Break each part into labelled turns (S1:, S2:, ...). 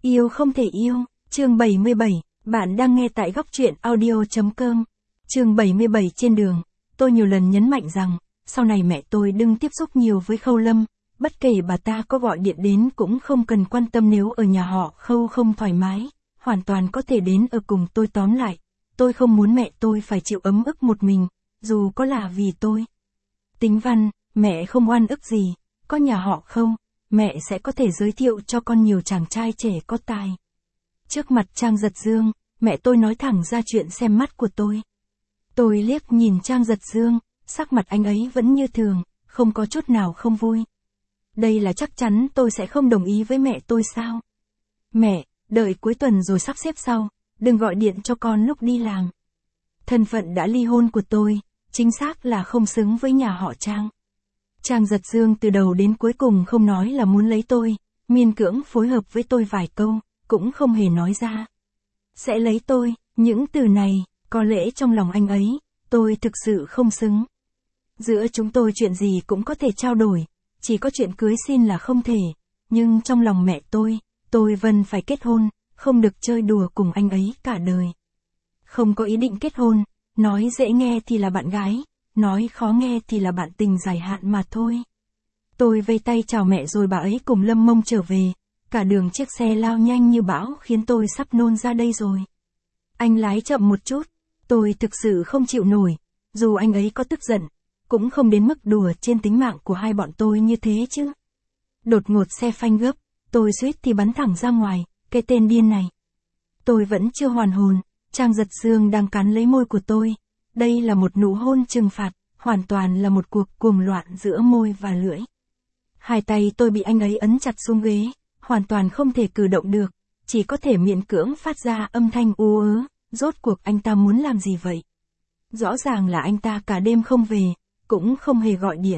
S1: Yêu không thể yêu, chương 77, bạn đang nghe tại góc truyện audio.com. Chương 77 trên đường, tôi nhiều lần nhấn mạnh rằng, sau này mẹ tôi đừng tiếp xúc nhiều với Khâu Lâm, bất kể bà ta có gọi điện đến cũng không cần quan tâm, nếu ở nhà họ Khâu không thoải mái, hoàn toàn có thể đến ở cùng tôi. Tóm lại, tôi không muốn mẹ tôi phải chịu ấm ức một mình, dù có là vì tôi. Tính Văn, mẹ không oan ức gì, có nhà họ Khâu, mẹ sẽ có thể giới thiệu cho con nhiều chàng trai trẻ có tài. Trước mặt Trang Giật Dương, mẹ tôi nói thẳng ra chuyện xem mắt của tôi. Tôi liếc nhìn Trang Giật Dương, sắc mặt anh ấy vẫn như thường, không có chút nào không vui. Đây là chắc chắn tôi sẽ không đồng ý với mẹ tôi sao? Mẹ, đợi cuối tuần rồi sắp xếp sau, đừng gọi điện cho con lúc đi làm. Thân phận đã ly hôn của tôi, chính xác là không xứng với nhà họ Trang. Trang Giật Dương từ đầu đến cuối cùng không nói là muốn lấy tôi, miễn cưỡng phối hợp với tôi vài câu, cũng không hề nói ra. Sẽ lấy tôi, những từ này, có lẽ trong lòng anh ấy, tôi thực sự không xứng. Giữa chúng tôi chuyện gì cũng có thể trao đổi, chỉ có chuyện cưới xin là không thể, nhưng trong lòng mẹ tôi vẫn phải kết hôn, không được chơi đùa cùng anh ấy cả đời. Không có ý định kết hôn, nói dễ nghe thì là bạn gái, nói khó nghe thì là bạn tình dài hạn mà thôi. Tôi vây tay chào mẹ rồi bà ấy cùng Lâm Mông trở về, cả đường chiếc xe lao nhanh như bão khiến tôi sắp nôn ra đây rồi. Anh lái chậm một chút, tôi thực sự không chịu nổi, dù anh ấy có tức giận, cũng không đến mức đùa trên tính mạng của hai bọn tôi như thế chứ. Đột ngột xe phanh gấp, tôi suýt thì bắn thẳng ra ngoài, cái tên điên này. Tôi vẫn chưa hoàn hồn, Trang Giật Dương đang cắn lấy môi của tôi. Đây là một nụ hôn trừng phạt, hoàn toàn là một cuộc cuồng loạn giữa môi và lưỡi. Hai tay tôi bị anh ấy ấn chặt xuống ghế, hoàn toàn không thể cử động được, chỉ có thể miễn cưỡng phát ra âm thanh ú ớ. Rốt cuộc anh ta muốn làm gì vậy? Rõ ràng là anh ta cả đêm không về, cũng không hề gọi điện.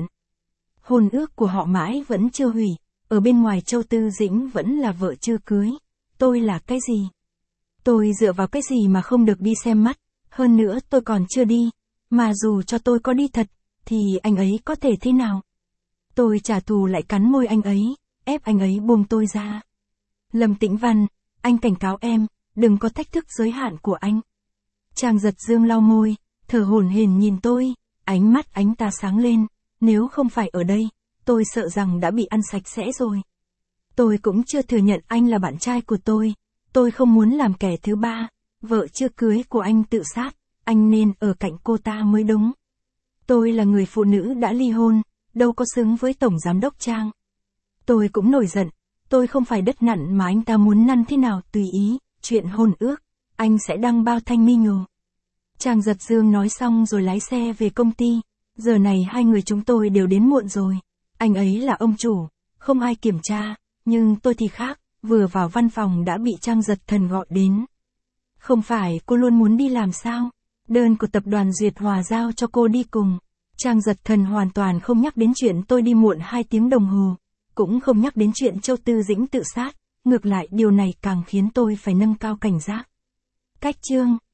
S1: Hôn ước của họ mãi vẫn chưa hủy, ở bên ngoài Châu Tư Dĩnh vẫn là vợ chưa cưới. Tôi là cái gì? Tôi dựa vào cái gì mà không được đi xem mắt? Hơn nữa tôi còn chưa đi, mà dù cho tôi có đi thật, thì anh ấy có thể thế nào? Tôi trả thù lại cắn môi anh ấy, ép anh ấy buông tôi ra. Lâm Tĩnh Văn, anh cảnh cáo em, đừng có thách thức giới hạn của anh. Trang Giật Dương lau môi, thở hổn hển nhìn tôi, ánh mắt anh ta sáng lên, nếu không phải ở đây, tôi sợ rằng đã bị ăn sạch sẽ rồi. Tôi cũng chưa thừa nhận anh là bạn trai của tôi không muốn làm kẻ thứ ba, vợ chưa cưới của anh tự sát, anh nên ở cạnh cô ta mới đúng. Tôi là người phụ nữ đã ly hôn, đâu có xứng với Tổng Giám đốc Trang. Tôi cũng nổi giận, tôi không phải đất nặn mà anh ta muốn năn thế nào tùy ý, chuyện hôn ước, anh sẽ đăng bao thanh mi nhồ. Trang Giật Dương nói xong rồi lái xe về công ty, giờ này hai người chúng tôi đều đến muộn rồi. Anh ấy là ông chủ, không ai kiểm tra, nhưng tôi thì khác, vừa vào văn phòng đã bị Trang Giật Thần gọi đến. Không phải cô luôn muốn đi làm sao? Đơn của tập đoàn Duyệt Hòa giao cho cô đi cùng. Trang Giật Thần hoàn toàn không nhắc đến chuyện tôi đi muộn 2 tiếng đồng hồ, cũng không nhắc đến chuyện Châu Tư Dĩnh tự sát, ngược lại điều này càng khiến tôi phải nâng cao cảnh giác. Cách chương